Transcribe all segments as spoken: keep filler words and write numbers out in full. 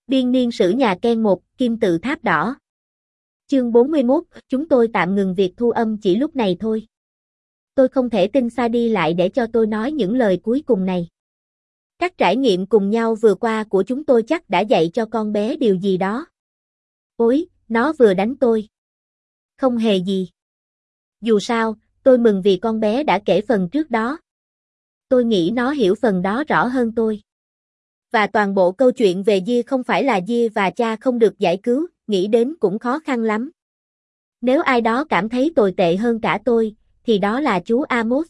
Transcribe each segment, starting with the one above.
Biên niên sử nhà Ken một, Kim tự tháp đỏ. Chương bốn mươi mốt, chúng tôi tạm ngừng việc thu âm chỉ lúc này thôi. Tôi không thể tin Sadie lại để cho tôi nói những lời cuối cùng này. Các trải nghiệm cùng nhau vừa qua của chúng tôi chắc đã dạy cho con bé điều gì đó. Ôi, nó vừa đánh tôi. Không hề gì. Dù sao, tôi mừng vì con bé đã kể phần trước đó. Tôi nghĩ nó hiểu phần đó rõ hơn tôi. Và toàn bộ câu chuyện về Di không phải là Di và cha không được giải cứu, nghĩ đến cũng khó khăn lắm. Nếu ai đó cảm thấy tồi tệ hơn cả tôi, thì đó là chú Amos.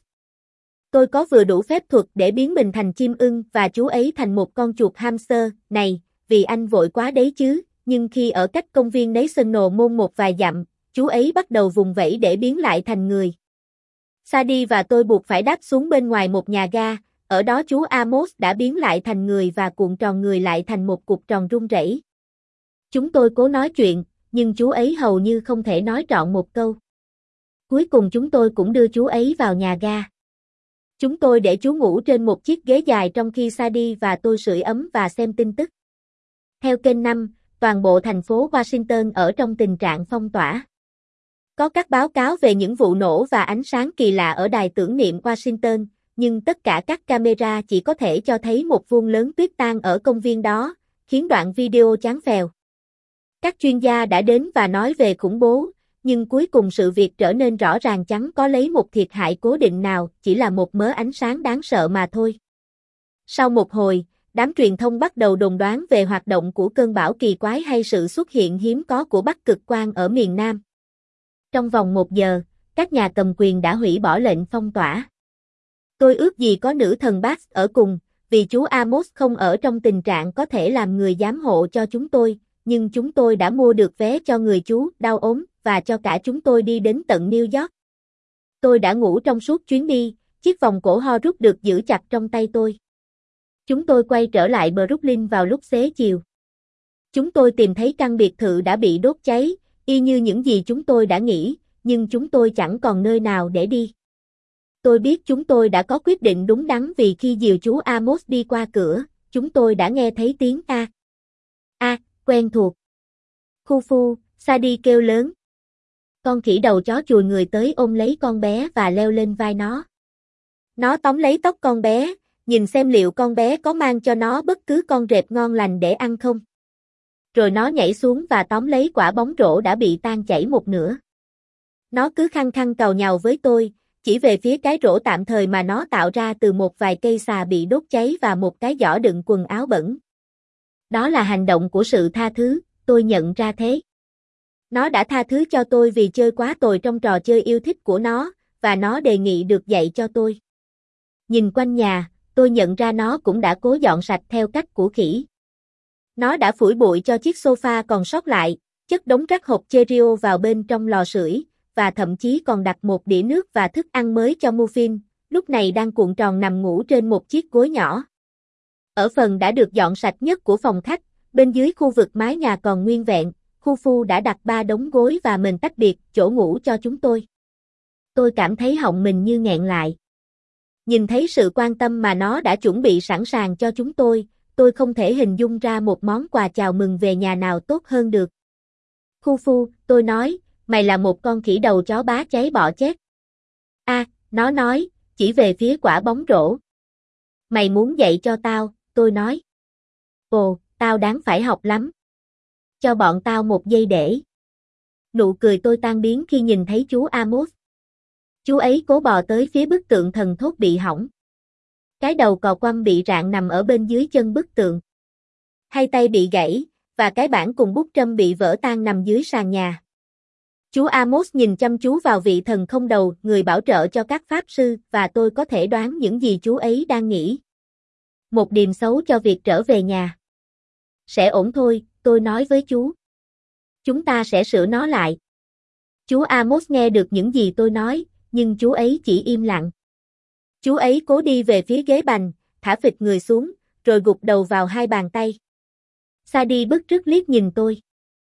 Tôi có vừa đủ phép thuật để biến mình thành chim ưng và chú ấy thành một con chuột hamster, này, vì anh vội quá đấy chứ, nhưng khi ở cách công viên National Mall một vài dặm, chú ấy bắt đầu vùng vẫy để biến lại thành người. Sadie và tôi buộc phải đáp xuống bên ngoài một nhà ga, ở đó chú Amos đã biến lại thành người và cuộn tròn người lại thành một cục tròn rung rẩy. Chúng tôi cố nói chuyện, nhưng chú ấy hầu như không thể nói trọn một câu. Cuối cùng chúng tôi cũng đưa chú ấy vào nhà ga. Chúng tôi để chú ngủ trên một chiếc ghế dài trong khi Sadie và tôi sưởi ấm và xem tin tức. Theo kênh năm, toàn bộ thành phố Washington ở trong tình trạng phong tỏa. Có các báo cáo về những vụ nổ và ánh sáng kỳ lạ ở đài tưởng niệm Washington, nhưng tất cả các camera chỉ có thể cho thấy một vuông lớn tuyết tan ở công viên đó, khiến đoạn video chán phèo. Các chuyên gia đã đến và nói về khủng bố, nhưng cuối cùng sự việc trở nên rõ ràng chẳng có lấy một thiệt hại cố định nào, chỉ là một mớ ánh sáng đáng sợ mà thôi. Sau một hồi, đám truyền thông bắt đầu đồn đoán về hoạt động của cơn bão kỳ quái hay sự xuất hiện hiếm có của Bắc Cực Quang ở miền Nam. Trong vòng một giờ, các nhà cầm quyền đã hủy bỏ lệnh phong tỏa. Tôi ước gì có nữ thần Bax ở cùng, vì chú Amos không ở trong tình trạng có thể làm người giám hộ cho chúng tôi, nhưng chúng tôi đã mua được vé cho người chú đau ốm và cho cả chúng tôi đi đến tận New York. Tôi đã ngủ trong suốt chuyến đi, chiếc vòng cổ ho rút được giữ chặt trong tay tôi. Chúng tôi quay trở lại Brooklyn vào lúc xế chiều. Chúng tôi tìm thấy căn biệt thự đã bị đốt cháy, y như những gì chúng tôi đã nghĩ, nhưng chúng tôi chẳng còn nơi nào để đi. Tôi biết chúng tôi đã có quyết định đúng đắn vì khi dìu chú Amos đi qua cửa, chúng tôi đã nghe thấy tiếng A. A, quen thuộc. Khu phu, Sadie kêu lớn. Con khỉ đầu chó chùi người tới ôm lấy con bé và leo lên vai nó. Nó tóm lấy tóc con bé, nhìn xem liệu con bé có mang cho nó bất cứ con rệp ngon lành để ăn không. Rồi nó nhảy xuống và tóm lấy quả bóng rổ đã bị tan chảy một nửa. Nó cứ khăng khăng càu nhàu với tôi, chỉ về phía cái rổ tạm thời mà nó tạo ra từ một vài cây xà bị đốt cháy và một cái giỏ đựng quần áo bẩn. Đó là hành động của sự tha thứ, tôi nhận ra thế. Nó đã tha thứ cho tôi vì chơi quá tồi trong trò chơi yêu thích của nó, và nó đề nghị được dạy cho tôi. Nhìn quanh nhà, tôi nhận ra nó cũng đã cố dọn sạch theo cách của khỉ. Nó đã phủi bụi cho chiếc sofa còn sót lại, chất đống rác hộp Cheerio vào bên trong lò sưởi, và thậm chí còn đặt một đĩa nước và thức ăn mới cho Muffin, lúc này đang cuộn tròn nằm ngủ trên một chiếc gối nhỏ. Ở phần đã được dọn sạch nhất của phòng khách, bên dưới khu vực mái nhà còn nguyên vẹn, khu phu đã đặt ba đống gối và mền tách biệt chỗ ngủ cho chúng tôi. Tôi cảm thấy họng mình như nghẹn lại. Nhìn thấy sự quan tâm mà nó đã chuẩn bị sẵn sàng cho chúng tôi, tôi không thể hình dung ra một món quà chào mừng về nhà nào tốt hơn được. Khu phu, tôi nói, mày là một con khỉ đầu chó bá cháy bọ chết. A, nó nói, chỉ về phía quả bóng rổ. Mày muốn dạy cho tao, tôi nói. Ồ, tao đáng phải học lắm. Cho bọn tao một giây để. Nụ cười tôi tan biến khi nhìn thấy chú Amos. Chú ấy cố bò tới phía bức tượng thần thốt bị hỏng. Cái đầu cò quăm bị rạn nằm ở bên dưới chân bức tượng. Hai tay bị gãy, và cái bảng cùng bút trâm bị vỡ tan nằm dưới sàn nhà. Chú Amos nhìn chăm chú vào vị thần không đầu, người bảo trợ cho các pháp sư, và tôi có thể đoán những gì chú ấy đang nghĩ. Một điềm xấu cho việc trở về nhà. Sẽ ổn thôi, tôi nói với chú. Chúng ta sẽ sửa nó lại. Chú Amos nghe được những gì tôi nói, nhưng chú ấy chỉ im lặng. Chú ấy cố đi về phía ghế bành, thả phịch người xuống, rồi gục đầu vào hai bàn tay. Sadie bức rứt liếc nhìn tôi.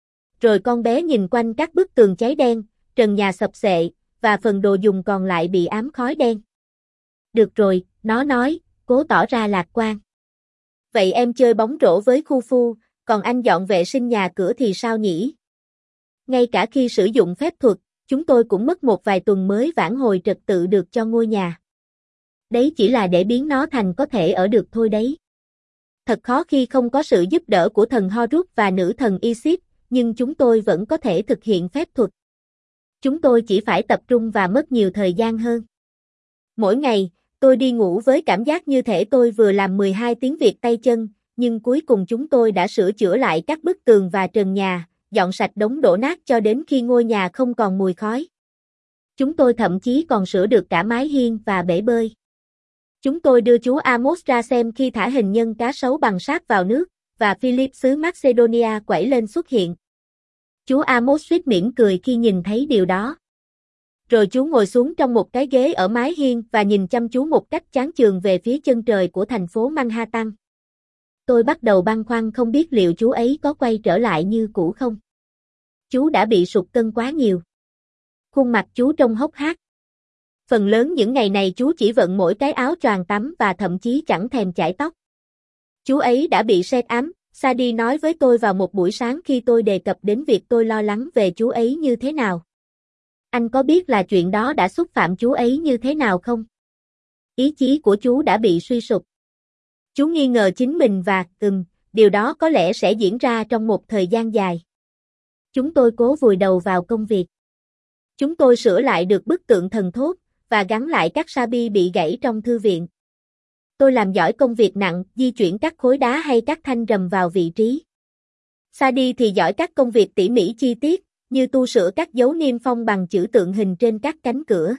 Rồi con bé nhìn quanh các bức tường cháy đen, trần nhà sập xệ, và phần đồ dùng còn lại bị ám khói đen. Được rồi, nó nói, cố tỏ ra lạc quan. Vậy em chơi bóng rổ với khu phu, còn anh dọn vệ sinh nhà cửa thì sao nhỉ? Ngay cả khi sử dụng phép thuật, chúng tôi cũng mất một vài tuần mới vãn hồi trật tự được cho ngôi nhà. Đấy chỉ là để biến nó thành có thể ở được thôi đấy. Thật khó khi không có sự giúp đỡ của thần Horus và nữ thần Isis, nhưng chúng tôi vẫn có thể thực hiện phép thuật. Chúng tôi chỉ phải tập trung và mất nhiều thời gian hơn. Mỗi ngày, tôi đi ngủ với cảm giác như thể tôi vừa làm mười hai tiếng việc tay chân, nhưng cuối cùng chúng tôi đã sửa chữa lại các bức tường và trần nhà, dọn sạch đống đổ nát cho đến khi ngôi nhà không còn mùi khói. Chúng tôi thậm chí còn sửa được cả mái hiên và bể bơi. Chúng tôi đưa chú Amos ra xem khi thả hình nhân cá sấu bằng sáp vào nước, và Philip xứ Macedonia quẩy lên xuất hiện. Chú Amos suýt mỉm cười khi nhìn thấy điều đó. Rồi chú ngồi xuống trong một cái ghế ở mái hiên và nhìn chăm chú một cách chán chường về phía chân trời của thành phố Manhattan. Tôi bắt đầu băn khoăn không biết liệu chú ấy có quay trở lại như cũ không. Chú đã bị sụt cân quá nhiều. Khuôn mặt chú trông hốc hác. Phần lớn những ngày này chú chỉ vận mỗi cái áo choàng tắm và thậm chí chẳng thèm chải tóc. Chú ấy đã bị sét ám, Sadie nói với tôi vào một buổi sáng khi tôi đề cập đến việc tôi lo lắng về chú ấy như thế nào. Anh có biết là chuyện đó đã xúc phạm chú ấy như thế nào không? Ý chí của chú đã bị suy sụp. Chú nghi ngờ chính mình và, ừm, điều đó có lẽ sẽ diễn ra trong một thời gian dài. Chúng tôi cố vùi đầu vào công việc. Chúng tôi sửa lại được bức tượng thần thốt, và gắn lại các sa bi bị gãy trong thư viện. Tôi làm giỏi công việc nặng, di chuyển các khối đá hay các thanh rầm vào vị trí. Sadie thì giỏi các công việc tỉ mỉ chi tiết, như tu sửa các dấu niêm phong bằng chữ tượng hình trên các cánh cửa.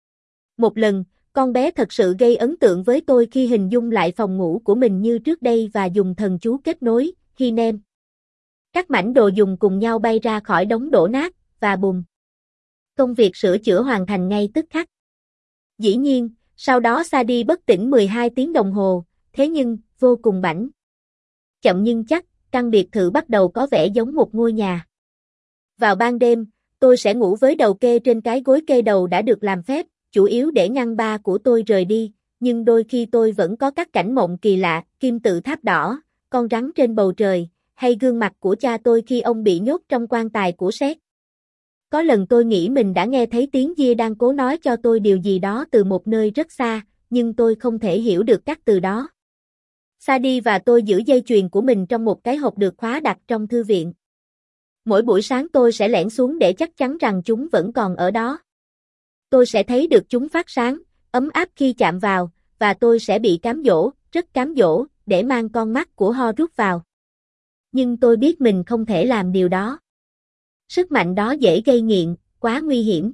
Một lần, con bé thật sự gây ấn tượng với tôi khi hình dung lại phòng ngủ của mình như trước đây và dùng thần chú kết nối, Hinem. Các mảnh đồ dùng cùng nhau bay ra khỏi đống đổ nát, và bùm. Công việc sửa chữa hoàn thành ngay tức khắc. Dĩ nhiên, sau đó Sadie bất tỉnh mười hai tiếng đồng hồ, thế nhưng, vô cùng bảnh. Chậm nhưng chắc, căn biệt thự bắt đầu có vẻ giống một ngôi nhà. Vào ban đêm, tôi sẽ ngủ với đầu kê trên cái gối kê đầu đã được làm phép, chủ yếu để ngăn ba của tôi rời đi, nhưng đôi khi tôi vẫn có các cảnh mộng kỳ lạ, kim tự tháp đỏ, con rắn trên bầu trời, hay gương mặt của cha tôi khi ông bị nhốt trong quan tài của sét. Có lần tôi nghĩ mình đã nghe thấy tiếng Dia đang cố nói cho tôi điều gì đó từ một nơi rất xa, nhưng tôi không thể hiểu được các từ đó. Sadie và tôi giữ dây chuyền của mình trong một cái hộp được khóa đặt trong thư viện. Mỗi buổi sáng tôi sẽ lẻn xuống để chắc chắn rằng chúng vẫn còn ở đó. Tôi sẽ thấy được chúng phát sáng, ấm áp khi chạm vào, và tôi sẽ bị cám dỗ, rất cám dỗ, để mang con mắt của Horus vào. Nhưng tôi biết mình không thể làm điều đó. Sức mạnh đó dễ gây nghiện, quá nguy hiểm.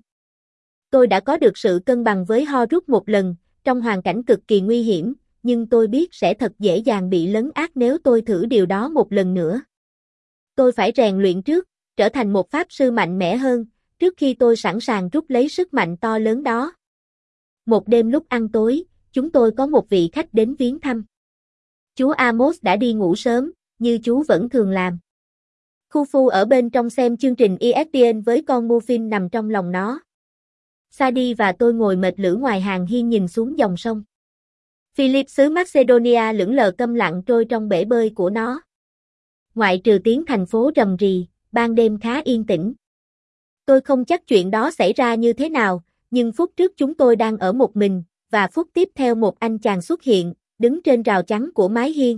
Tôi đã có được sự cân bằng với Horus một lần, trong hoàn cảnh cực kỳ nguy hiểm, nhưng tôi biết sẽ thật dễ dàng bị lấn át nếu tôi thử điều đó một lần nữa. Tôi phải rèn luyện trước, trở thành một pháp sư mạnh mẽ hơn, trước khi tôi sẵn sàng rút lấy sức mạnh to lớn đó. Một đêm lúc ăn tối, chúng tôi có một vị khách đến viếng thăm. Chú Amos đã đi ngủ sớm, như chú vẫn thường làm. Khufu ở bên trong xem chương trình e ét pê en với con Muffin nằm trong lòng nó. Sadie và tôi ngồi mệt lử ngoài hàng hiên nhìn xuống dòng sông. Philip xứ Macedonia lững lờ câm lặng trôi trong bể bơi của nó. Ngoại trừ tiếng thành phố rầm rì, ban đêm khá yên tĩnh. Tôi không chắc chuyện đó xảy ra như thế nào, nhưng phút trước chúng tôi đang ở một mình, và phút tiếp theo một anh chàng xuất hiện, đứng trên rào chắn của mái hiên.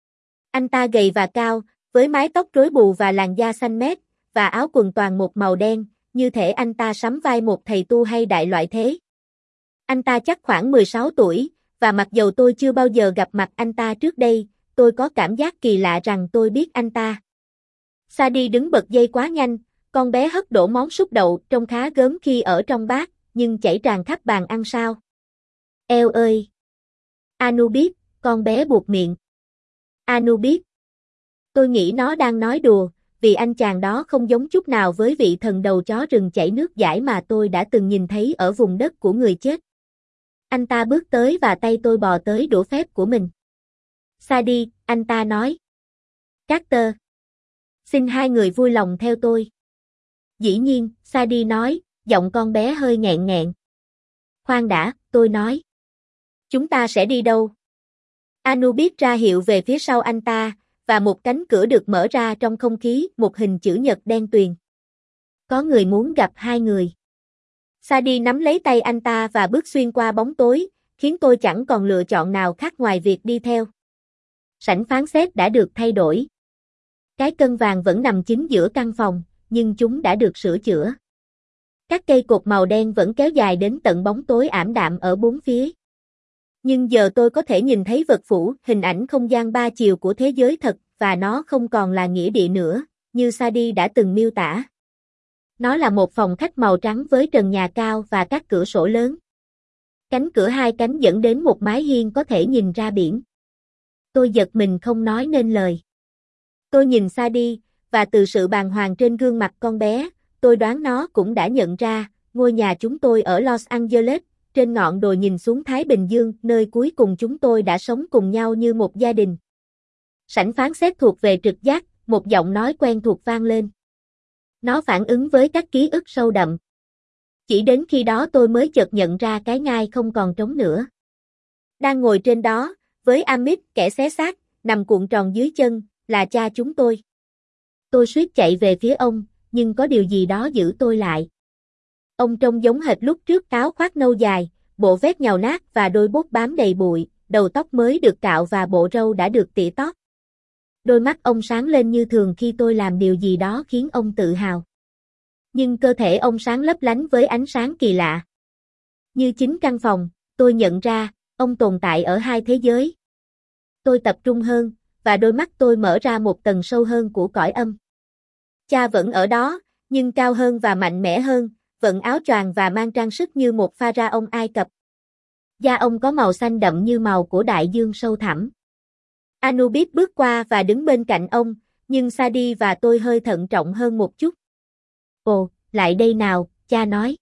Anh ta gầy và cao, với mái tóc rối bù và làn da xanh mét, và áo quần toàn một màu đen, như thể anh ta sắm vai một thầy tu hay đại loại thế. Anh ta chắc khoảng mười sáu tuổi, và mặc dầu tôi chưa bao giờ gặp mặt anh ta trước đây, tôi có cảm giác kỳ lạ rằng tôi biết anh ta. Sadie đứng bật dây quá nhanh, con bé hất đổ món súp đậu trông khá gớm khi ở trong bát, nhưng chảy tràn khắp bàn ăn sao. Eo ơi! Anubis, con bé buột miệng. Anubis. Tôi nghĩ nó đang nói đùa, vì anh chàng đó không giống chút nào với vị thần đầu chó rừng chảy nước dãi mà tôi đã từng nhìn thấy ở vùng đất của người chết. Anh ta bước tới và tay tôi bò tới đũa phép của mình. Sadie, anh ta nói. Carter. Xin hai người vui lòng theo tôi. Dĩ nhiên, Sadie nói, giọng con bé hơi nghẹn nghẹn. Khoan đã, tôi nói. Chúng ta sẽ đi đâu? Anubis ra hiệu về phía sau anh ta, và một cánh cửa được mở ra trong không khí, một hình chữ nhật đen tuyền. Có người muốn gặp hai người. Sadie nắm lấy tay anh ta và bước xuyên qua bóng tối, khiến tôi chẳng còn lựa chọn nào khác ngoài việc đi theo. Sảnh phán xét đã được thay đổi. Cái cân vàng vẫn nằm chính giữa căn phòng, nhưng chúng đã được sửa chữa. Các cây cột màu đen vẫn kéo dài đến tận bóng tối ảm đạm ở bốn phía. Nhưng giờ tôi có thể nhìn thấy vật phủ, hình ảnh không gian ba chiều của thế giới thật, và nó không còn là nghĩa địa nữa, như Sadie đã từng miêu tả. Nó là một phòng khách màu trắng với trần nhà cao và các cửa sổ lớn. Cánh cửa hai cánh dẫn đến một mái hiên có thể nhìn ra biển. Tôi giật mình không nói nên lời. Tôi nhìn Sadie, và từ sự bàng hoàng trên gương mặt con bé, tôi đoán nó cũng đã nhận ra, ngôi nhà chúng tôi ở Los Angeles, trên ngọn đồi nhìn xuống Thái Bình Dương, nơi cuối cùng chúng tôi đã sống cùng nhau như một gia đình. Sảnh phán xét thuộc về trực giác, một giọng nói quen thuộc vang lên. Nó phản ứng với các ký ức sâu đậm. Chỉ đến khi đó tôi mới chợt nhận ra cái ngai không còn trống nữa. Đang ngồi trên đó, với Amit, kẻ xé xác, nằm cuộn tròn dưới chân, là cha chúng tôi. Tôi suýt chạy về phía ông, nhưng có điều gì đó giữ tôi lại. Ông trông giống hệt lúc trước, áo khoác nâu dài, bộ vest nhàu nát và đôi bốt bám đầy bụi, đầu tóc mới được cạo và bộ râu đã được tỉa tót. Đôi mắt ông sáng lên như thường khi tôi làm điều gì đó khiến ông tự hào. Nhưng cơ thể ông sáng lấp lánh với ánh sáng kỳ lạ. Như chính căn phòng, tôi nhận ra, ông tồn tại ở hai thế giới. Tôi tập trung hơn, và đôi mắt tôi mở ra một tầng sâu hơn của cõi âm. Cha vẫn ở đó, nhưng cao hơn và mạnh mẽ hơn, vận áo choàng và mang trang sức như một pharaoh Ai Cập. Da ông có màu xanh đậm như màu của đại dương sâu thẳm. Anubis bước qua và đứng bên cạnh ông, nhưng Sadie và tôi hơi thận trọng hơn một chút. Ồ, lại đây nào, cha nói.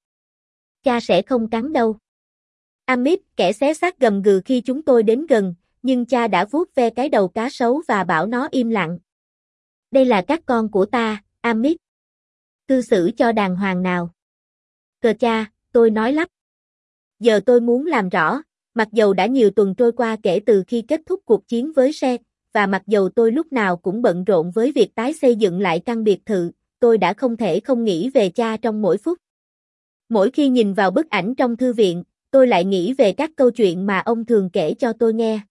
Cha sẽ không cắn đâu. Amit, kẻ xé xác gầm gừ khi chúng tôi đến gần, nhưng cha đã vuốt ve cái đầu cá sấu và bảo nó im lặng. Đây là các con của ta, Amit. Cư xử cho đàng hoàng nào. Cờ cha, tôi nói lắp. Giờ tôi muốn làm rõ, mặc dầu đã nhiều tuần trôi qua kể từ khi kết thúc cuộc chiến với Seth, và mặc dầu tôi lúc nào cũng bận rộn với việc tái xây dựng lại căn biệt thự, tôi đã không thể không nghĩ về cha trong mỗi phút. Mỗi khi nhìn vào bức ảnh trong thư viện, tôi lại nghĩ về các câu chuyện mà ông thường kể cho tôi nghe.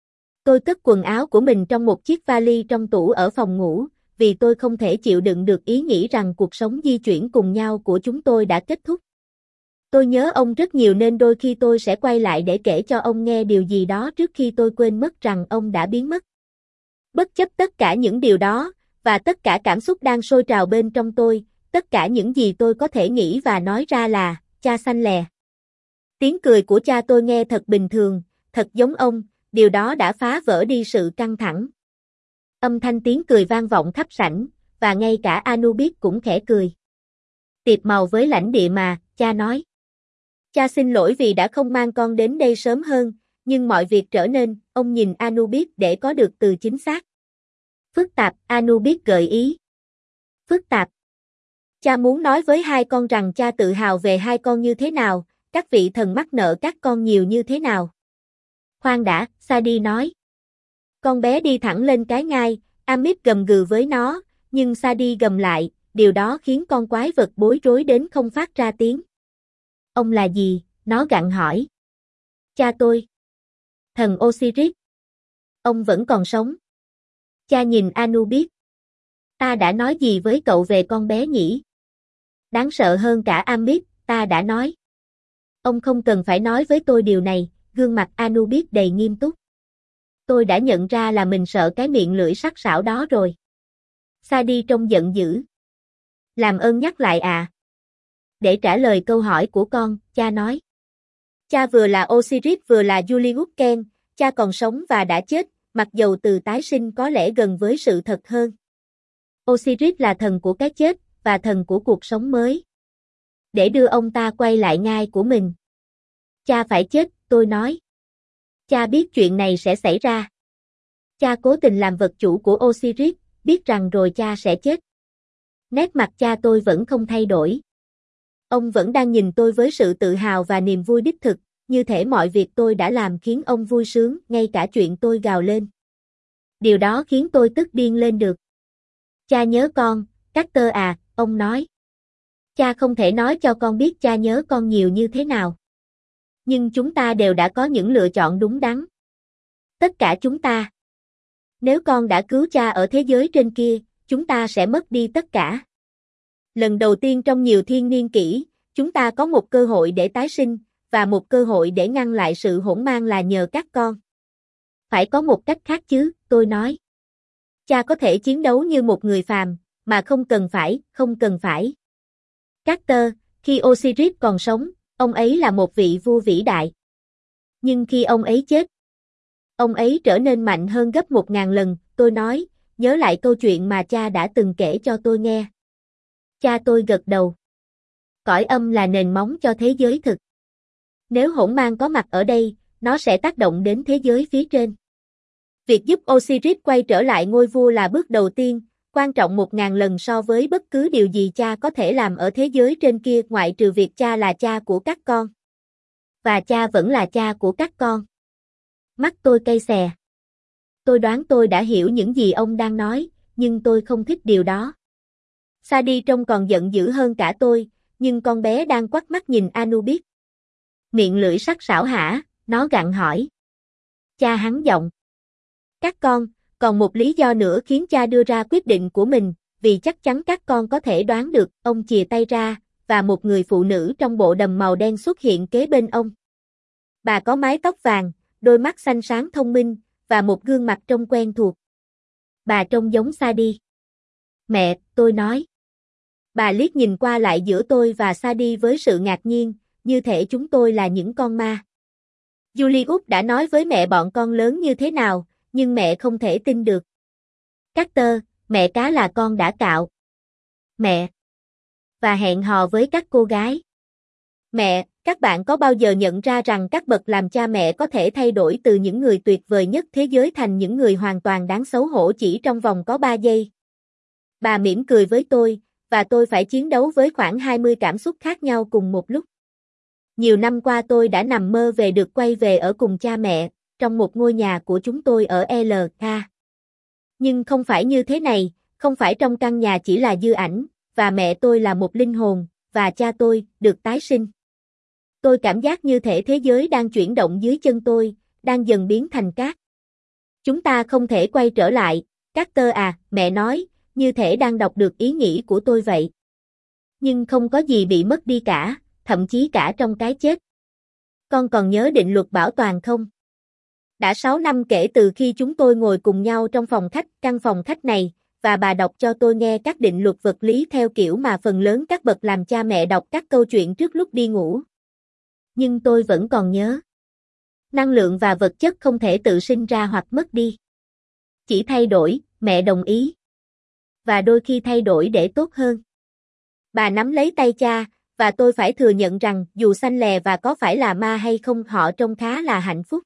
Tôi cất quần áo của mình trong một chiếc vali trong tủ ở phòng ngủ, vì tôi không thể chịu đựng được ý nghĩ rằng cuộc sống di chuyển cùng nhau của chúng tôi đã kết thúc. Tôi nhớ ông rất nhiều nên đôi khi tôi sẽ quay lại để kể cho ông nghe điều gì đó trước khi tôi quên mất rằng ông đã biến mất. Bất chấp tất cả những điều đó, và tất cả cảm xúc đang sôi trào bên trong tôi, tất cả những gì tôi có thể nghĩ và nói ra là, cha xanh lè. Tiếng cười của cha tôi nghe thật bình thường, thật giống ông, điều đó đã phá vỡ đi sự căng thẳng. Âm thanh tiếng cười vang vọng khắp sảnh, và ngay cả Anubis cũng khẽ cười. Tiệp màu với lãnh địa mà, cha nói. Cha xin lỗi vì đã không mang con đến đây sớm hơn, nhưng mọi việc trở nên, ông nhìn Anubis để có được từ chính xác. Phức tạp, Anubis gợi ý. Phức tạp. Cha muốn nói với hai con rằng cha tự hào về hai con như thế nào, các vị thần mắc nợ các con nhiều như thế nào. Khoan đã, Sadie nói. Con bé đi thẳng lên cái ngai, Amit gầm gừ với nó, nhưng Sadie gầm lại, điều đó khiến con quái vật bối rối đến không phát ra tiếng. Ông là gì? Nó gặng hỏi. Cha tôi. Thần Osiris. Ông vẫn còn sống. Cha nhìn Anubis. Ta đã nói gì với cậu về con bé nhỉ? Đáng sợ hơn cả Amit, ta đã nói. Ông không cần phải nói với tôi điều này, gương mặt Anubis đầy nghiêm túc. Tôi đã nhận ra là mình sợ cái miệng lưỡi sắc sảo đó rồi. Sadie trông giận dữ. Làm ơn nhắc lại à. Để trả lời câu hỏi của con, cha nói. Cha vừa là Osiris vừa là Julius Ken, cha còn sống và đã chết, mặc dầu từ tái sinh có lẽ gần với sự thật hơn. Osiris là thần của cái chết, và thần của cuộc sống mới. Để đưa ông ta quay lại ngai của mình. Cha phải chết, tôi nói. Cha biết chuyện này sẽ xảy ra. Cha cố tình làm vật chủ của Osiris, biết rằng rồi cha sẽ chết. Nét mặt cha tôi vẫn không thay đổi. Ông vẫn đang nhìn tôi với sự tự hào và niềm vui đích thực, như thể mọi việc tôi đã làm khiến ông vui sướng, ngay cả chuyện tôi gào lên. Điều đó khiến tôi tức điên lên được. Cha nhớ con, Carter à, ông nói. Cha không thể nói cho con biết cha nhớ con nhiều như thế nào. Nhưng chúng ta đều đã có những lựa chọn đúng đắn. Tất cả chúng ta. Nếu con đã cứu cha ở thế giới trên kia, chúng ta sẽ mất đi tất cả. Lần đầu tiên trong nhiều thiên niên kỷ, chúng ta có một cơ hội để tái sinh, và một cơ hội để ngăn lại sự hỗn mang là nhờ các con. Phải có một cách khác chứ, tôi nói. Cha có thể chiến đấu như một người phàm, mà không cần phải, không cần phải. Carter, khi Osiris còn sống, ông ấy là một vị vua vĩ đại. Nhưng khi ông ấy chết, ông ấy trở nên mạnh hơn gấp một ngàn lần, tôi nói, nhớ lại câu chuyện mà cha đã từng kể cho tôi nghe. Cha tôi gật đầu. Cõi âm là nền móng cho thế giới thực. Nếu hỗn mang có mặt ở đây, nó sẽ tác động đến thế giới phía trên. Việc giúp Osiris quay trở lại ngôi vua là bước đầu tiên, quan trọng một ngàn lần so với bất cứ điều gì cha có thể làm ở thế giới trên kia ngoại trừ việc cha là cha của các con. Và cha vẫn là cha của các con. Mắt tôi cay xè. Tôi đoán tôi đã hiểu những gì ông đang nói, nhưng tôi không thích điều đó. Sadie trông còn giận dữ hơn cả tôi, nhưng con bé đang quắt mắt nhìn Anubis. Miệng lưỡi sắc sảo hả, nó gặng hỏi. Cha hắn giọng. Các con, còn một lý do nữa khiến cha đưa ra quyết định của mình, vì chắc chắn các con có thể đoán được, ông chìa tay ra, và một người phụ nữ trong bộ đầm màu đen xuất hiện kế bên ông. Bà có mái tóc vàng, đôi mắt xanh sáng thông minh, và một gương mặt trông quen thuộc. Bà trông giống Sadie. Mẹ, tôi nói. Bà liếc nhìn qua lại giữa tôi và Sadie với sự ngạc nhiên, như thể chúng tôi là những con ma. Julius đã nói với mẹ bọn con lớn như thế nào, nhưng mẹ không thể tin được. Carter, mẹ cá là con đã cạo. Mẹ. Và hẹn hò với các cô gái. Mẹ, các bạn có bao giờ nhận ra rằng các bậc làm cha mẹ có thể thay đổi từ những người tuyệt vời nhất thế giới thành những người hoàn toàn đáng xấu hổ chỉ trong vòng có ba giây? Bà mỉm cười với tôi, và tôi phải chiến đấu với khoảng hai mươi cảm xúc khác nhau cùng một lúc. Nhiều năm qua tôi đã nằm mơ về được quay về ở cùng cha mẹ, trong một ngôi nhà của chúng tôi ở lờ ca. Nhưng không phải như thế này, không phải trong căn nhà chỉ là dư ảnh, và mẹ tôi là một linh hồn, và cha tôi, được tái sinh. Tôi cảm giác như thể thế giới đang chuyển động dưới chân tôi, đang dần biến thành cát. Chúng ta không thể quay trở lại, Carter à, mẹ nói, như thể đang đọc được ý nghĩ của tôi vậy. Nhưng không có gì bị mất đi cả, thậm chí cả trong cái chết. Con còn nhớ định luật bảo toàn không? Đã sáu năm kể từ khi chúng tôi ngồi cùng nhau trong phòng khách, căn phòng khách này, và bà đọc cho tôi nghe các định luật vật lý theo kiểu mà phần lớn các bậc làm cha mẹ đọc các câu chuyện trước lúc đi ngủ. Nhưng tôi vẫn còn nhớ. Năng lượng và vật chất không thể tự sinh ra hoặc mất đi. Chỉ thay đổi, mẹ đồng ý. Và đôi khi thay đổi để tốt hơn. Bà nắm lấy tay cha, và tôi phải thừa nhận rằng dù xanh lè và có phải là ma hay không họ trông khá là hạnh phúc.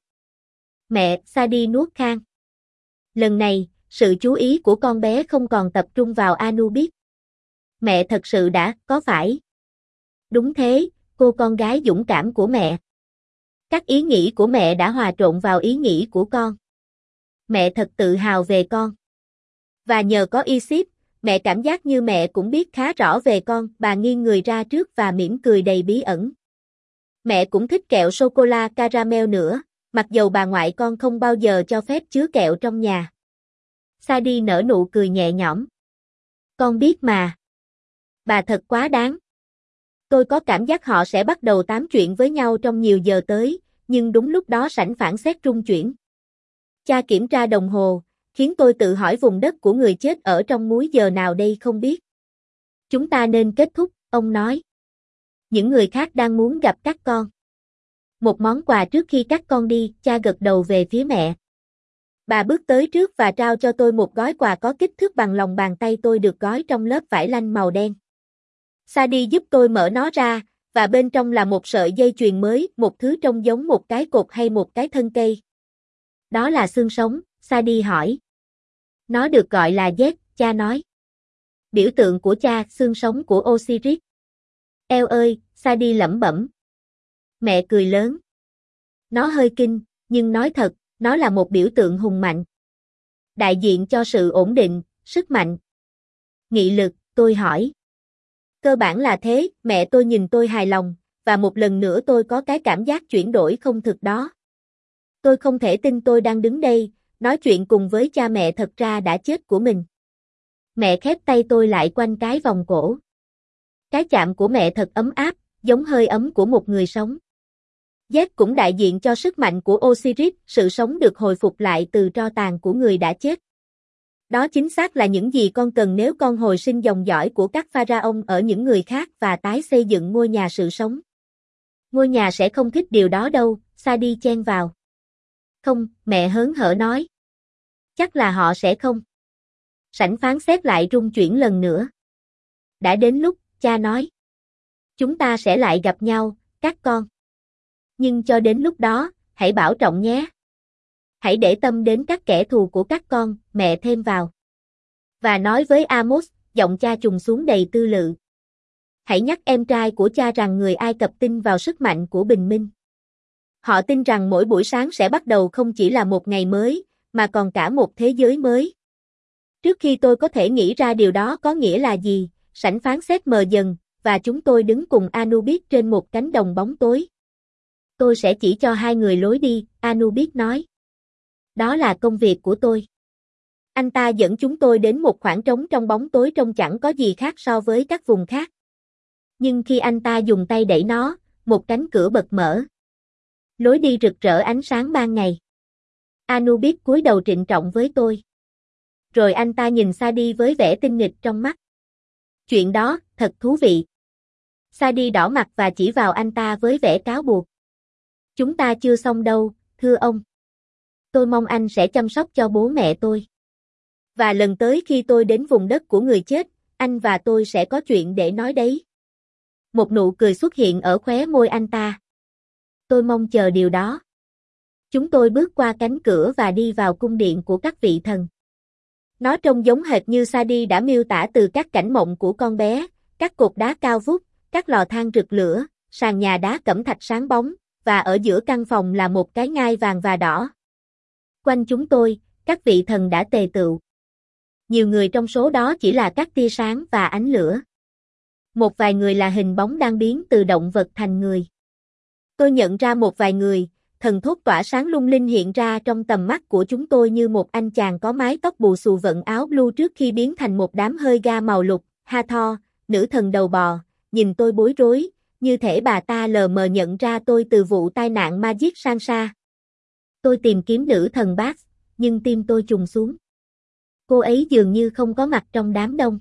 Mẹ, Sadie nuốt khan. Lần này, sự chú ý của con bé không còn tập trung vào Anubis. Mẹ thật sự đã, có phải? Đúng thế, cô con gái dũng cảm của mẹ. Các ý nghĩ của mẹ đã hòa trộn vào ý nghĩ của con. Mẹ thật tự hào về con. Và nhờ có Isis, mẹ cảm giác như mẹ cũng biết khá rõ về con, bà nghiêng người ra trước và mỉm cười đầy bí ẩn. Mẹ cũng thích kẹo sô-cô-la caramel nữa, mặc dầu bà ngoại con không bao giờ cho phép chứa kẹo trong nhà. Sadie nở nụ cười nhẹ nhõm. Con biết mà. Bà thật quá đáng. Tôi có cảm giác họ sẽ bắt đầu tám chuyện với nhau trong nhiều giờ tới, nhưng đúng lúc đó sảnh phản xét rung chuyển. Cha kiểm tra đồng hồ, khiến tôi tự hỏi vùng đất của người chết ở trong múi giờ nào đây không biết. Chúng ta nên kết thúc, ông nói. Những người khác đang muốn gặp các con. Một món quà trước khi các con đi, cha gật đầu về phía mẹ. Bà bước tới trước và trao cho tôi một gói quà có kích thước bằng lòng bàn tay tôi được gói trong lớp vải lanh màu đen. Sadie giúp tôi mở nó ra, và bên trong là một sợi dây chuyền mới, một thứ trông giống một cái cột hay một cái thân cây. Đó là xương sống, Sadie hỏi. Nó được gọi là Z, cha nói. Biểu tượng của cha, xương sống của Osiris. Eo ơi, Sadie lẩm bẩm. Mẹ cười lớn. Nó hơi kinh, nhưng nói thật, nó là một biểu tượng hùng mạnh. Đại diện cho sự ổn định, sức mạnh. Nghị lực, tôi hỏi. Cơ bản là thế, mẹ tôi nhìn tôi hài lòng, và một lần nữa tôi có cái cảm giác chuyển đổi không thực đó. Tôi không thể tin tôi đang đứng đây, nói chuyện cùng với cha mẹ thật ra đã chết của mình. Mẹ khép tay tôi lại quanh cái vòng cổ. Cái chạm của mẹ thật ấm áp, giống hơi ấm của một người sống. Z cũng đại diện cho sức mạnh của Osiris, sự sống được hồi phục lại từ tro tàn của người đã chết. Đó chính xác là những gì con cần nếu con hồi sinh dòng dõi của các pharaoh ở những người khác và tái xây dựng ngôi nhà sự sống. Ngôi nhà sẽ không thích điều đó đâu, Sadie chen vào. Không, mẹ hớn hở nói. Chắc là họ sẽ không. Sảnh phán xét lại rung chuyển lần nữa. Đã đến lúc, cha nói. Chúng ta sẽ lại gặp nhau, các con. Nhưng cho đến lúc đó, hãy bảo trọng nhé. Hãy để tâm đến các kẻ thù của các con, mẹ thêm vào. Và nói với Amos, giọng cha trùng xuống đầy tư lự. Hãy nhắc em trai của cha rằng người Ai Cập tin vào sức mạnh của bình minh. Họ tin rằng mỗi buổi sáng sẽ bắt đầu không chỉ là một ngày mới, mà còn cả một thế giới mới. Trước khi tôi có thể nghĩ ra điều đó có nghĩa là gì, sảnh phán xét mờ dần, và chúng tôi đứng cùng Anubis trên một cánh đồng bóng tối. Tôi sẽ chỉ cho hai người lối đi, Anubis nói. Đó là công việc của tôi. Anh ta dẫn chúng tôi đến một khoảng trống trong bóng tối trông chẳng có gì khác so với các vùng khác. Nhưng khi anh ta dùng tay đẩy nó, một cánh cửa bật mở. Lối đi rực rỡ ánh sáng ban ngày. Anubis cúi đầu trịnh trọng với tôi. Rồi anh ta nhìn Sadie với vẻ tinh nghịch trong mắt. Chuyện đó, thật thú vị. Sadie đỏ mặt và chỉ vào anh ta với vẻ cáo buộc. Chúng ta chưa xong đâu, thưa ông. Tôi mong anh sẽ chăm sóc cho bố mẹ tôi. Và lần tới khi tôi đến vùng đất của người chết, anh và tôi sẽ có chuyện để nói đấy. Một nụ cười xuất hiện ở khóe môi anh ta. Tôi mong chờ điều đó. Chúng tôi bước qua cánh cửa và đi vào cung điện của các vị thần. Nó trông giống hệt như Sadie đã miêu tả từ các cảnh mộng của con bé, các cột đá cao vút, các lò than rực lửa, sàn nhà đá cẩm thạch sáng bóng, và ở giữa căn phòng là một cái ngai vàng và đỏ. Quanh chúng tôi, các vị thần đã tề tựu. Nhiều người trong số đó chỉ là các tia sáng và ánh lửa. Một vài người là hình bóng đang biến từ động vật thành người. Tôi nhận ra một vài người, thần thốt tỏa sáng lung linh hiện ra trong tầm mắt của chúng tôi như một anh chàng có mái tóc bù xù vận áo blue trước khi biến thành một đám hơi ga màu lục, Hathor, nữ thần đầu bò, nhìn tôi bối rối, như thể bà ta lờ mờ nhận ra tôi từ vụ tai nạn Magic Sansa. Tôi tìm kiếm nữ thần Bát, nhưng tim tôi trùng xuống. Cô ấy dường như không có mặt trong đám đông.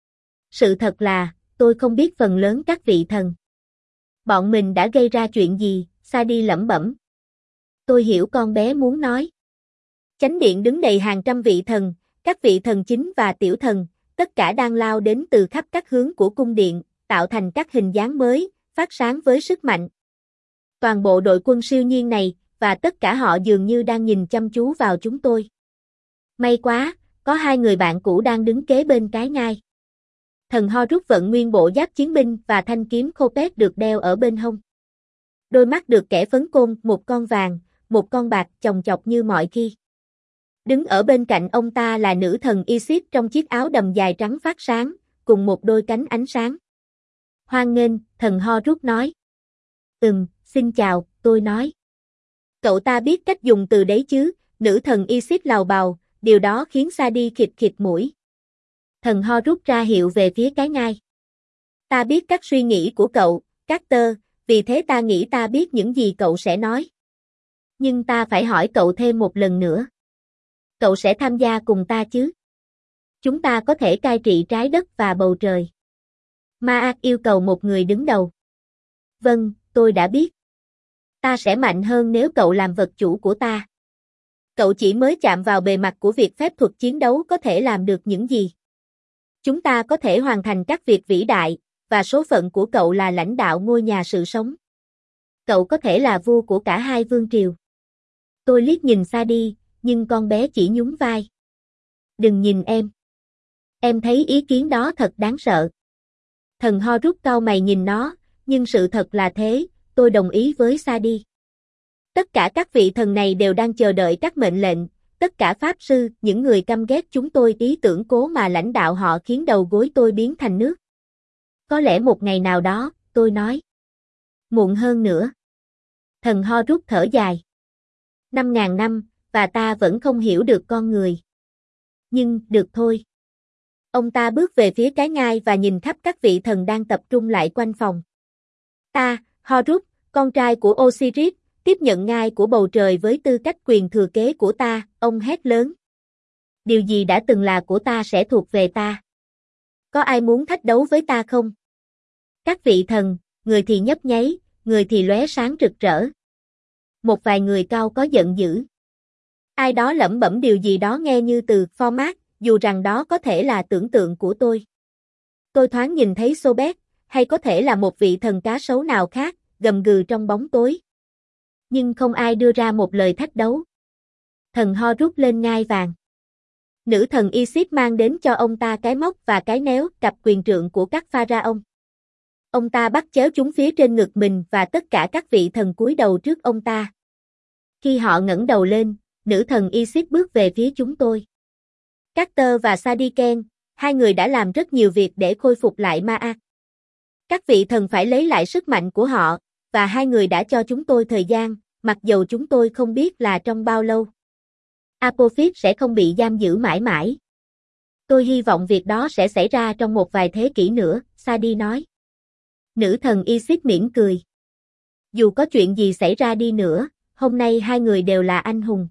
Sự thật là, tôi không biết phần lớn các vị thần. Bọn mình đã gây ra chuyện gì, Sadie lẩm bẩm. Tôi hiểu con bé muốn nói. Chánh điện đứng đầy hàng trăm vị thần, các vị thần chính và tiểu thần, tất cả đang lao đến từ khắp các hướng của cung điện, tạo thành các hình dáng mới, phát sáng với sức mạnh. Toàn bộ đội quân siêu nhiên này, và tất cả họ dường như đang nhìn chăm chú vào chúng tôi. May quá, có hai người bạn cũ đang đứng kế bên cái ngai. Thần Horus vận nguyên bộ giáp chiến binh và thanh kiếm Khopet được đeo ở bên hông. Đôi mắt được kẻ phấn côn, một con vàng, một con bạc chồng chọc như mọi khi. Đứng ở bên cạnh ông ta là nữ thần Isis trong chiếc áo đầm dài trắng phát sáng, cùng một đôi cánh ánh sáng. Hoan nghênh, thần Horus nói. Ừm, xin chào, tôi nói. Cậu ta biết cách dùng từ đấy chứ, nữ thần Isis lào bào, điều đó khiến Sadie khịt khịt mũi. Thần Horus ra hiệu về phía cái ngai. Ta biết các suy nghĩ của cậu, Carter, vì thế ta nghĩ ta biết những gì cậu sẽ nói. Nhưng ta phải hỏi cậu thêm một lần nữa. Cậu sẽ tham gia cùng ta chứ? Chúng ta có thể cai trị trái đất và bầu trời. Ma'at yêu cầu một người đứng đầu. Vâng, tôi đã biết. Ta sẽ mạnh hơn nếu cậu làm vật chủ của ta. Cậu chỉ mới chạm vào bề mặt của việc phép thuật chiến đấu có thể làm được những gì. Chúng ta có thể hoàn thành các việc vĩ đại, và số phận của cậu là lãnh đạo ngôi nhà sự sống. Cậu có thể là vua của cả hai vương triều. Tôi liếc nhìn Sadie, nhưng con bé chỉ nhún vai. Đừng nhìn em. Em thấy ý kiến đó thật đáng sợ. Thần Horus cau mày nhìn nó, nhưng sự thật là thế, tôi đồng ý với Sadie. Tất cả các vị thần này đều đang chờ đợi các mệnh lệnh, Tất cả pháp sư, những người căm ghét chúng tôi ý tưởng cố mà lãnh đạo họ khiến đầu gối tôi biến thành nước. Có lẽ một ngày nào đó, tôi nói. Muộn hơn nữa. Thần Horus thở dài. Năm ngàn năm, và ta vẫn không hiểu được con người. Nhưng, được thôi. Ông ta bước về phía cái ngai và nhìn khắp các vị thần đang tập trung lại quanh phòng. Ta, Horus, con trai của Osiris, tiếp nhận ngai của bầu trời với tư cách quyền thừa kế của ta, ông hét lớn. Điều gì đã từng là của ta sẽ thuộc về ta. Có ai muốn thách đấu với ta không? Các vị thần, người thì nhấp nháy, người thì lóe sáng rực rỡ. Một vài người cao có giận dữ. Ai đó lẩm bẩm điều gì đó nghe như từ format, dù rằng đó có thể là tưởng tượng của tôi. Tôi thoáng nhìn thấy Sobek, hay có thể là một vị thần cá sấu nào khác, gầm gừ trong bóng tối. Nhưng không ai đưa ra một lời thách đấu. Thần Horus lên ngai vàng. Nữ thần Isis mang đến cho ông ta cái móc và cái néo, cặp quyền trượng của các pharaoh. Ông ta bắt chéo chúng phía trên ngực mình và tất cả các vị thần cúi đầu trước ông ta. Khi họ ngẩng đầu lên, nữ thần Isis bước về phía chúng tôi. Carter và Sadiken, hai người đã làm rất nhiều việc để khôi phục lại Ma'at. Các vị thần phải lấy lại sức mạnh của họ, và hai người đã cho chúng tôi thời gian, mặc dầu chúng tôi không biết là trong bao lâu. Apophis sẽ không bị giam giữ mãi mãi. Tôi hy vọng việc đó sẽ xảy ra trong một vài thế kỷ nữa, Sadi nói. Nữ thần Isis mỉm cười. Dù có chuyện gì xảy ra đi nữa, hôm nay hai người đều là anh hùng.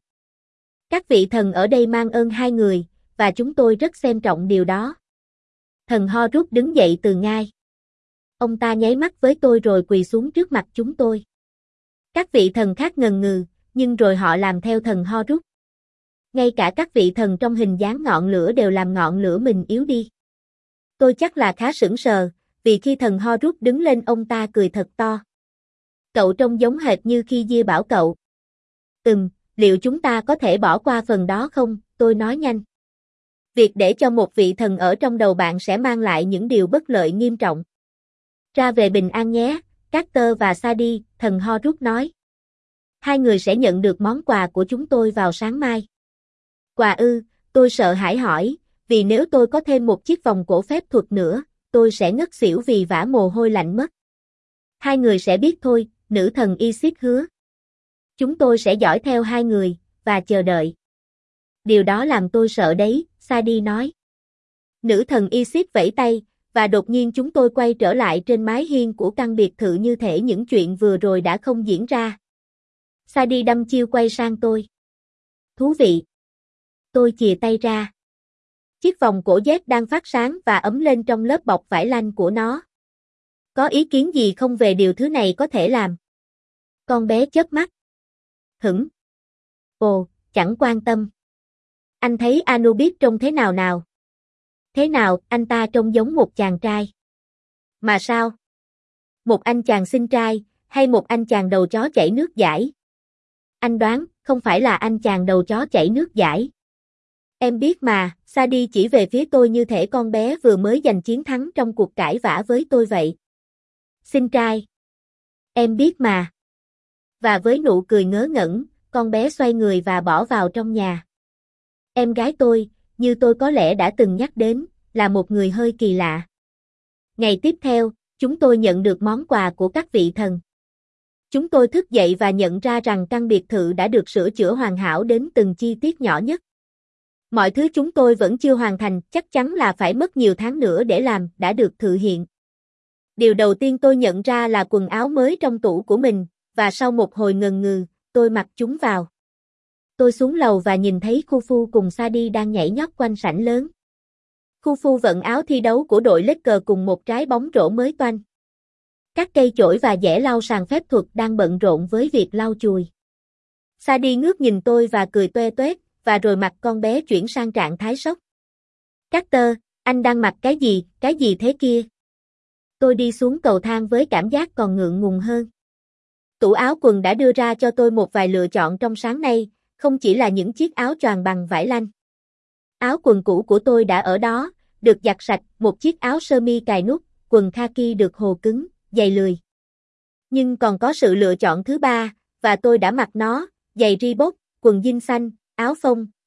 Các vị thần ở đây mang ơn hai người, và chúng tôi rất xem trọng điều đó. Thần Horus đứng dậy từ ngai. Ông ta nháy mắt với tôi rồi quỳ xuống trước mặt chúng tôi. Các vị thần khác ngần ngừ, nhưng rồi họ làm theo thần Horus. Ngay cả các vị thần trong hình dáng ngọn lửa đều làm ngọn lửa mình yếu đi. Tôi chắc là khá sững sờ, vì khi thần Horus đứng lên ông ta cười thật to. Cậu trông giống hệt như khi Dia bảo cậu. Ừm, liệu chúng ta có thể bỏ qua phần đó không, tôi nói nhanh. Việc để cho một vị thần ở trong đầu bạn sẽ mang lại những điều bất lợi nghiêm trọng. Ra về bình an nhé, Carter và Sadi, thần Horus nói. Hai người sẽ nhận được món quà của chúng tôi vào sáng mai. Quà ư, tôi sợ hãi hỏi, vì nếu tôi có thêm một chiếc vòng cổ phép thuật nữa, tôi sẽ ngất xỉu vì vã mồ hôi lạnh mất. Hai người sẽ biết thôi, nữ thần Isis hứa. Chúng tôi sẽ dõi theo hai người, và chờ đợi. Điều đó làm tôi sợ đấy, Sadi nói. Nữ thần Isis vẫy tay, và đột nhiên chúng tôi quay trở lại trên mái hiên của căn biệt thự như thể những chuyện vừa rồi đã không diễn ra. Sadi đăm chiêu quay sang tôi. Thú vị. Tôi chìa tay ra. Chiếc vòng cổ Z đang phát sáng và ấm lên trong lớp bọc vải lanh của nó. Có ý kiến gì không về điều thứ này có thể làm? Con bé chớp mắt. Hửng. Ồ, chẳng quan tâm. Anh thấy Anubis trông thế nào nào? Thế nào, anh ta trông giống một chàng trai. Mà sao? Một anh chàng xinh trai, hay một anh chàng đầu chó chảy nước dãi? Anh đoán, không phải là anh chàng đầu chó chảy nước dãi. Em biết mà, Sadi chỉ về phía tôi như thể con bé vừa mới giành chiến thắng trong cuộc cãi vã với tôi vậy. Xinh trai. Em biết mà. Và với nụ cười ngớ ngẩn, con bé xoay người và bỏ vào trong nhà. Em gái tôi, như tôi có lẽ đã từng nhắc đến, là một người hơi kỳ lạ. Ngày tiếp theo, chúng tôi nhận được món quà của các vị thần. Chúng tôi thức dậy và nhận ra rằng căn biệt thự đã được sửa chữa hoàn hảo đến từng chi tiết nhỏ nhất. Mọi thứ chúng tôi vẫn chưa hoàn thành, chắc chắn là phải mất nhiều tháng nữa để làm, đã được thực hiện. Điều đầu tiên tôi nhận ra là quần áo mới trong tủ của mình, và sau một hồi ngần ngừ, tôi mặc chúng vào. Tôi xuống lầu và nhìn thấy Khufu cùng Sadi đang nhảy nhót quanh sảnh lớn. Khufu vận áo thi đấu của đội Lakers cùng một trái bóng rổ mới toanh. Các cây chổi và dẻ lau sàn phép thuật đang bận rộn với việc lau chùi. Sadi ngước nhìn tôi và cười toe toét, và rồi mặt con bé chuyển sang trạng thái sốc. Carter, anh đang mặc cái gì, cái gì thế kia? Tôi đi xuống cầu thang với cảm giác còn ngượng ngùng hơn. Tủ áo quần đã đưa ra cho tôi một vài lựa chọn trong sáng nay, không chỉ là những chiếc áo choàng bằng vải lanh. Áo quần cũ của tôi đã ở đó, được giặt sạch, một chiếc áo sơ mi cài nút, quần kaki được hồ cứng, giày lười. Nhưng còn có sự lựa chọn thứ ba, và tôi đã mặc nó, giày Reebok, quần jean xanh, áo phông,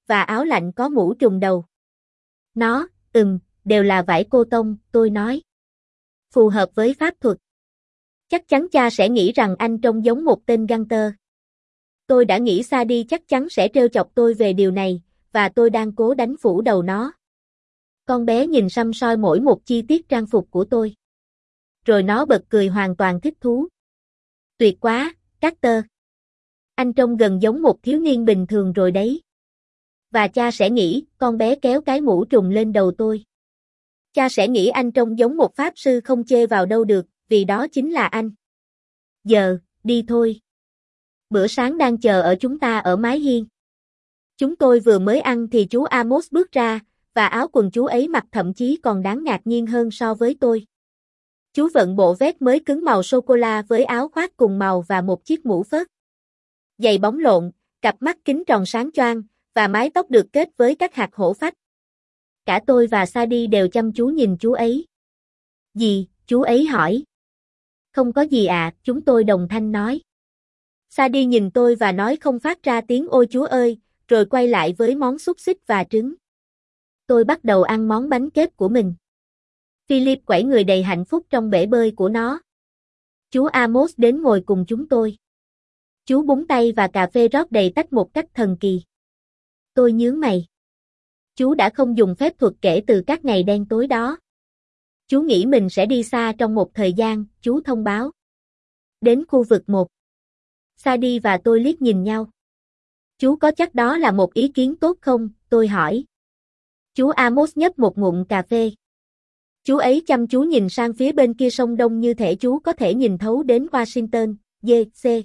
và áo lạnh có mũ trùm đầu. Nó, ừm, đều là vải cô tông, tôi nói. Phù hợp với pháp thuật. Chắc chắn cha sẽ nghĩ rằng anh trông giống một tên gangster. Tôi đã nghĩ Sadie chắc chắn sẽ trêu chọc tôi về điều này, và tôi đang cố đánh phủ đầu nó. Con bé nhìn săm soi mỗi một chi tiết trang phục của tôi. Rồi nó bật cười hoàn toàn thích thú. Tuyệt quá, Carter. Anh trông gần giống một thiếu niên bình thường rồi đấy. Và cha sẽ nghĩ, con bé kéo cái mũ trùm lên đầu tôi. Cha sẽ nghĩ anh trông giống một pháp sư không chê vào đâu được, vì đó chính là anh. Giờ, đi thôi. Bữa sáng đang chờ ở chúng ta ở mái hiên. Chúng tôi vừa mới ăn thì chú Amos bước ra, và áo quần chú ấy mặc thậm chí còn đáng ngạc nhiên hơn so với tôi. Chú vận bộ vest mới cứng màu sô-cô-la với áo khoác cùng màu và một chiếc mũ phớt. Giày bóng lộn, cặp mắt kính tròn sáng choang, và mái tóc được kết với các hạt hổ phách. Cả tôi và Sadie đều chăm chú nhìn chú ấy. Gì? Chú ấy hỏi. Không có gì ạ, à, chúng tôi đồng thanh nói. Sadie nhìn tôi và nói không phát ra tiếng ôi chúa ơi, rồi quay lại với món xúc xích và trứng. Tôi bắt đầu ăn món bánh kếp của mình. Philip quẩy người đầy hạnh phúc trong bể bơi của nó. Chú Amos đến ngồi cùng chúng tôi. Chú búng tay và cà phê rót đầy tách một cách thần kỳ. Tôi nhướng mày. Chú đã không dùng phép thuật kể từ các ngày đen tối đó. Chú nghĩ mình sẽ đi xa trong một thời gian, chú thông báo. Đến khu vực một. Sadie và tôi liếc nhìn nhau. Chú có chắc đó là một ý kiến tốt không? Tôi hỏi. Chú Amos nhấp một ngụm cà phê. Chú ấy chăm chú nhìn sang phía bên kia sông Đông như thể chú có thể nhìn thấu đến Washington, đê xê.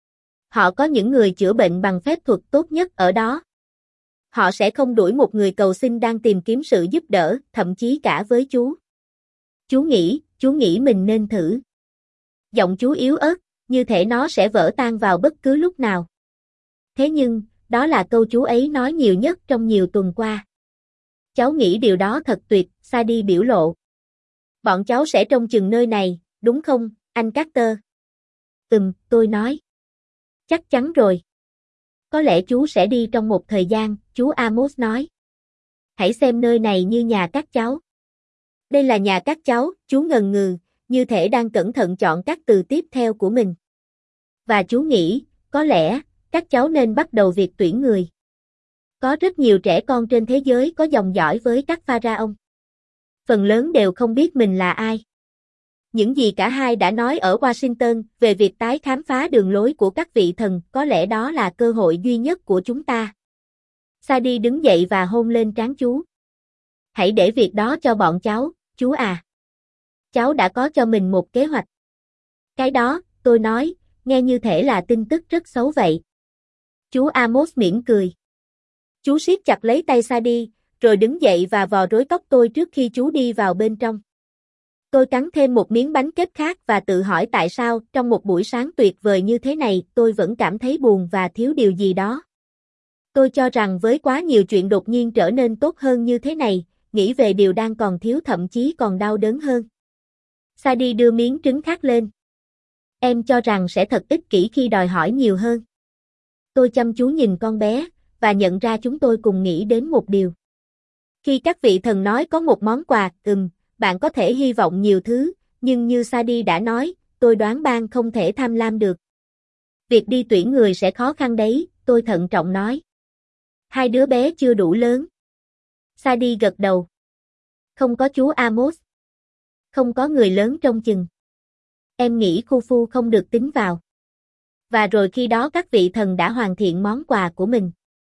Họ có những người chữa bệnh bằng phép thuật tốt nhất ở đó. Họ sẽ không đuổi một người cầu xin đang tìm kiếm sự giúp đỡ, thậm chí cả với chú. Chú nghĩ, chú nghĩ mình nên thử. Giọng chú yếu ớt, như thể nó sẽ vỡ tan vào bất cứ lúc nào. Thế nhưng, đó là câu chú ấy nói nhiều nhất trong nhiều tuần qua. Cháu nghĩ điều đó thật tuyệt, Sadie biểu lộ. Bọn cháu sẽ trông chừng nơi này, đúng không, anh Carter? Ừm, tôi nói. Chắc chắn rồi. Có lẽ chú sẽ đi trong một thời gian, chú Amos nói. Hãy xem nơi này như nhà các cháu. Đây là nhà các cháu, chú ngần ngừ, như thể đang cẩn thận chọn các từ tiếp theo của mình. Và chú nghĩ, có lẽ, các cháu nên bắt đầu việc tuyển người. Có rất nhiều trẻ con trên thế giới có dòng dõi với các pharaoh. Phần lớn đều không biết mình là ai. Những gì cả hai đã nói ở Washington về việc tái khám phá đường lối của các vị thần, có lẽ đó là cơ hội duy nhất của chúng ta. Sadie đứng dậy và hôn lên trán chú. Hãy để việc đó cho bọn cháu, chú à. Cháu đã có cho mình một kế hoạch. Cái đó, tôi nói, nghe như thể là tin tức rất xấu vậy. Chú Amos mỉm cười. Chú siết chặt lấy tay Sadie, rồi đứng dậy và vò rối tóc tôi trước khi chú đi vào bên trong. Tôi cắn thêm một miếng bánh kếp khác và tự hỏi tại sao, trong một buổi sáng tuyệt vời như thế này, tôi vẫn cảm thấy buồn và thiếu điều gì đó. Tôi cho rằng với quá nhiều chuyện đột nhiên trở nên tốt hơn như thế này, nghĩ về điều đang còn thiếu thậm chí còn đau đớn hơn. Sadie đưa miếng trứng khác lên. Em cho rằng sẽ thật ích kỷ khi đòi hỏi nhiều hơn. Tôi chăm chú nhìn con bé, và nhận ra chúng tôi cùng nghĩ đến một điều. Khi các vị thần nói có một món quà, ừm, bạn có thể hy vọng nhiều thứ, nhưng như Sadie đã nói, tôi đoán ban không thể tham lam được. Việc đi tuyển người sẽ khó khăn đấy, tôi thận trọng nói. Hai đứa bé chưa đủ lớn. Sadie gật đầu. Không có chú Amos. Không có người lớn trông chừng. Em nghĩ Khufu không được tính vào. Và rồi khi đó các vị thần đã hoàn thiện món quà của mình.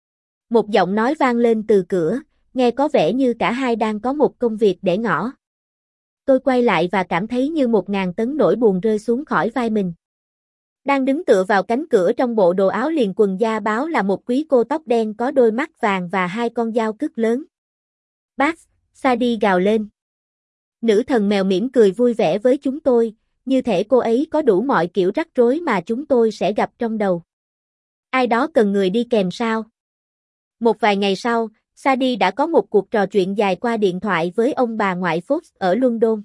Một giọng nói vang lên từ cửa, nghe có vẻ như cả hai đang có một công việc để ngỏ. Tôi quay lại và cảm thấy như một ngàn tấn nỗi buồn rơi xuống khỏi vai mình. Đang đứng tựa vào cánh cửa trong bộ đồ áo liền quần da báo là một quý cô tóc đen có đôi mắt vàng và hai con dao cứt lớn. Bác, Sadie gào lên. Nữ thần mèo mỉm cười vui vẻ với chúng tôi, như thể cô ấy có đủ mọi kiểu rắc rối mà chúng tôi sẽ gặp trong đầu. Ai đó cần người đi kèm sao? Một vài ngày sau, Sadie đã có một cuộc trò chuyện dài qua điện thoại với ông bà ngoại Fox ở London.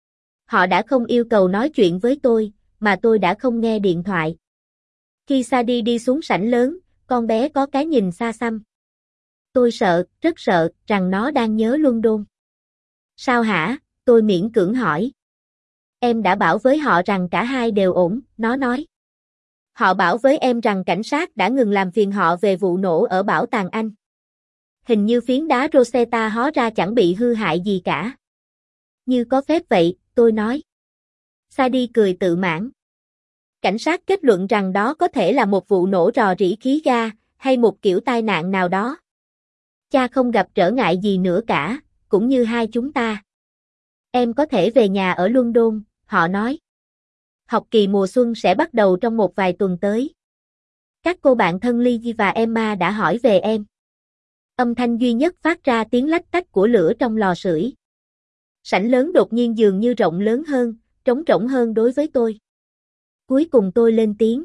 Họ đã không yêu cầu nói chuyện với tôi, mà tôi đã không nghe điện thoại. Khi Sadie đi xuống sảnh lớn, con bé có cái nhìn xa xăm. Tôi sợ, rất sợ, rằng nó đang nhớ London. Sao hả? Tôi miễn cưỡng hỏi. Em đã bảo với họ rằng cả hai đều ổn, nó nói. Họ bảo với em rằng cảnh sát đã ngừng làm phiền họ về vụ nổ ở bảo tàng Anh. Hình như phiến đá Rosetta hó ra chẳng bị hư hại gì cả. Như có phép vậy, tôi nói. Sadie cười tự mãn. Cảnh sát kết luận rằng đó có thể là một vụ nổ rò rỉ khí ga, hay một kiểu tai nạn nào đó. Cha không gặp trở ngại gì nữa cả, cũng như hai chúng ta. Em có thể về nhà ở London, họ nói. Học kỳ mùa xuân sẽ bắt đầu trong một vài tuần tới. Các cô bạn thân Lee và Emma đã hỏi về em. Âm thanh duy nhất phát ra tiếng lách tách của lửa trong lò sưởi. Sảnh lớn đột nhiên dường như rộng lớn hơn, trống rỗng hơn đối với tôi. Cuối cùng tôi lên tiếng.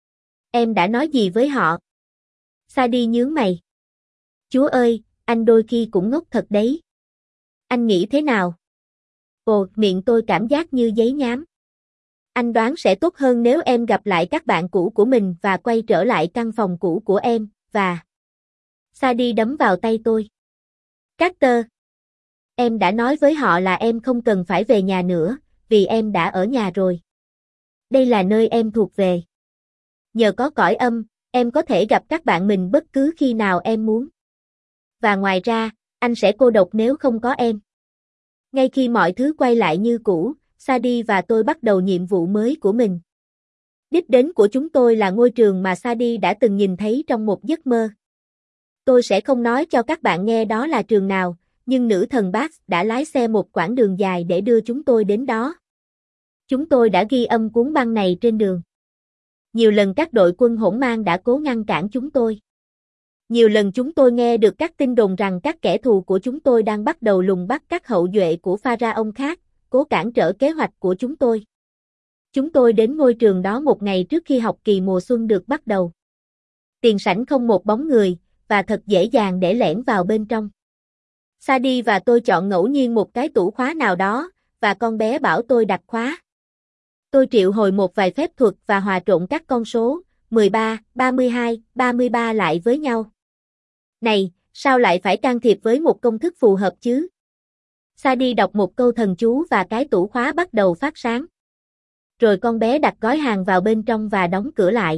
Em đã nói gì với họ? Sadie nhướng mày. Chúa ơi, anh đôi khi cũng ngốc thật đấy. Anh nghĩ thế nào? Ồ, miệng tôi cảm giác như giấy nhám. Anh đoán sẽ tốt hơn nếu em gặp lại các bạn cũ của mình và quay trở lại căn phòng cũ của em, và... Sadie đấm vào tay tôi. Carter. Em đã nói với họ là em không cần phải về nhà nữa, vì em đã ở nhà rồi. Đây là nơi em thuộc về. Nhờ có cõi âm, em có thể gặp các bạn mình bất cứ khi nào em muốn. Và ngoài ra, anh sẽ cô độc nếu không có em. Ngay khi mọi thứ quay lại như cũ, Sadie và tôi bắt đầu nhiệm vụ mới của mình. Đích đến của chúng tôi là ngôi trường mà Sadie đã từng nhìn thấy trong một giấc mơ. Tôi sẽ không nói cho các bạn nghe đó là trường nào, nhưng nữ thần Bax đã lái xe một quãng đường dài để đưa chúng tôi đến đó. Chúng tôi đã ghi âm cuốn băng này trên đường. Nhiều lần các đội quân hỗn mang đã cố ngăn cản chúng tôi. Nhiều lần chúng tôi nghe được các tin đồn rằng các kẻ thù của chúng tôi đang bắt đầu lùng bắt các hậu duệ của Pharaoh khác, cố cản trở kế hoạch của chúng tôi. Chúng tôi đến ngôi trường đó một ngày trước khi học kỳ mùa xuân được bắt đầu. Tiền sảnh không một bóng người, và thật dễ dàng để lẻn vào bên trong. Sadie và tôi chọn ngẫu nhiên một cái tủ khóa nào đó, và con bé bảo tôi đặt khóa. Tôi triệu hồi một vài phép thuật và hòa trộn các con số, mười ba, ba mươi hai, ba mươi ba lại với nhau. Này, sao lại phải can thiệp với một công thức phù hợp chứ? Sadie đọc một câu thần chú và cái tủ khóa bắt đầu phát sáng. Rồi con bé đặt gói hàng vào bên trong và đóng cửa lại.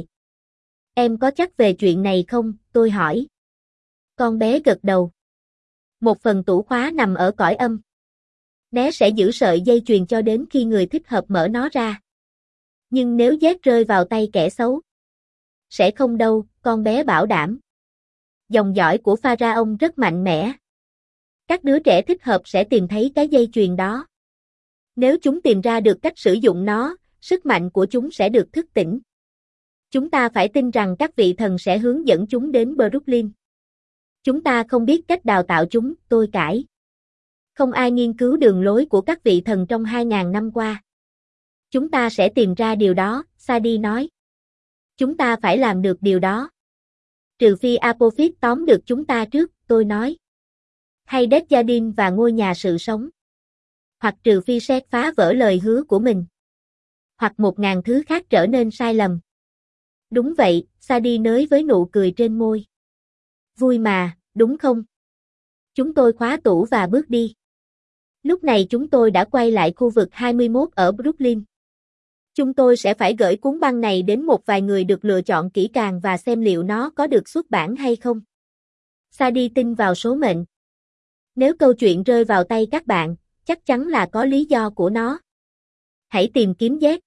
Em có chắc về chuyện này không? Tôi hỏi. Con bé gật đầu. Một phần tủ khóa nằm ở cõi âm. Nó sẽ giữ sợi dây chuyền cho đến khi người thích hợp mở nó ra. Nhưng nếu Z rơi vào tay kẻ xấu, sẽ không đâu, con bé bảo đảm. Dòng dõi của Pharaoh rất mạnh mẽ. Các đứa trẻ thích hợp sẽ tìm thấy cái dây chuyền đó. Nếu chúng tìm ra được cách sử dụng nó, sức mạnh của chúng sẽ được thức tỉnh. Chúng ta phải tin rằng các vị thần sẽ hướng dẫn chúng đến Brooklyn. Chúng ta không biết cách đào tạo chúng, tôi cãi. Không ai nghiên cứu đường lối của các vị thần trong hai ngàn năm qua. Chúng ta sẽ tìm ra điều đó, Sadie nói. Chúng ta phải làm được điều đó. Trừ phi Apophis tóm được chúng ta trước, tôi nói. Hay Desjardins và ngôi nhà sự sống. Hoặc trừ phi Seth phá vỡ lời hứa của mình. Hoặc một ngàn thứ khác trở nên sai lầm. Đúng vậy, Sadie nới với nụ cười trên môi. Vui mà, đúng không? Chúng tôi khóa tủ và bước đi. Lúc này chúng tôi đã quay lại khu vực hai mươi mốt ở Brooklyn. Chúng tôi sẽ phải gửi cuốn băng này đến một vài người được lựa chọn kỹ càng và xem liệu nó có được xuất bản hay không. Sadie tin vào số mệnh. Nếu câu chuyện rơi vào tay các bạn, chắc chắn là có lý do của nó. Hãy tìm kiếm Z.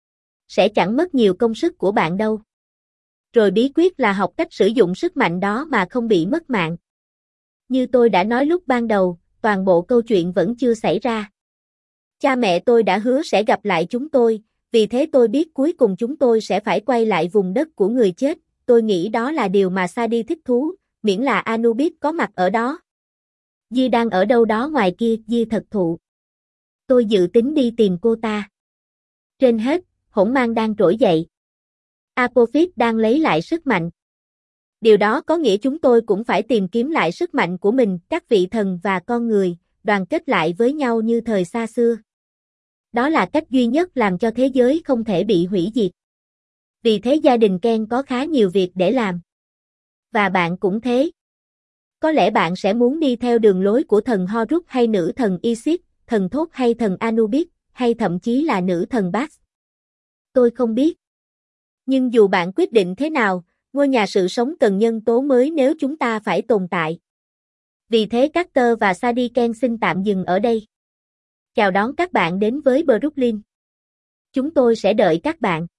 Sẽ chẳng mất nhiều công sức của bạn đâu. Rồi bí quyết là học cách sử dụng sức mạnh đó mà không bị mất mạng. Như tôi đã nói lúc ban đầu, toàn bộ câu chuyện vẫn chưa xảy ra. Cha mẹ tôi đã hứa sẽ gặp lại chúng tôi, vì thế tôi biết cuối cùng chúng tôi sẽ phải quay lại vùng đất của người chết. Tôi nghĩ đó là điều mà Sadie thích thú, miễn là Anubis có mặt ở đó. Di đang ở đâu đó ngoài kia, Di thật thụ. Tôi dự tính đi tìm cô ta. Trên hết, hỗn mang đang trỗi dậy. Apophis đang lấy lại sức mạnh. Điều đó có nghĩa chúng tôi cũng phải tìm kiếm lại sức mạnh của mình, các vị thần và con người, đoàn kết lại với nhau như thời xa xưa. Đó là cách duy nhất làm cho thế giới không thể bị hủy diệt. Vì thế gia đình Ken có khá nhiều việc để làm. Và bạn cũng thế. Có lẽ bạn sẽ muốn đi theo đường lối của thần Horus hay nữ thần Isis, thần Thoth hay thần Anubis, hay thậm chí là nữ thần Bast. Tôi không biết. Nhưng dù bạn quyết định thế nào, ngôi nhà sự sống cần nhân tố mới nếu chúng ta phải tồn tại. Vì thế Carter và Sadie Ken xin tạm dừng ở đây. Chào đón các bạn đến với Brooklyn. Chúng tôi sẽ đợi các bạn.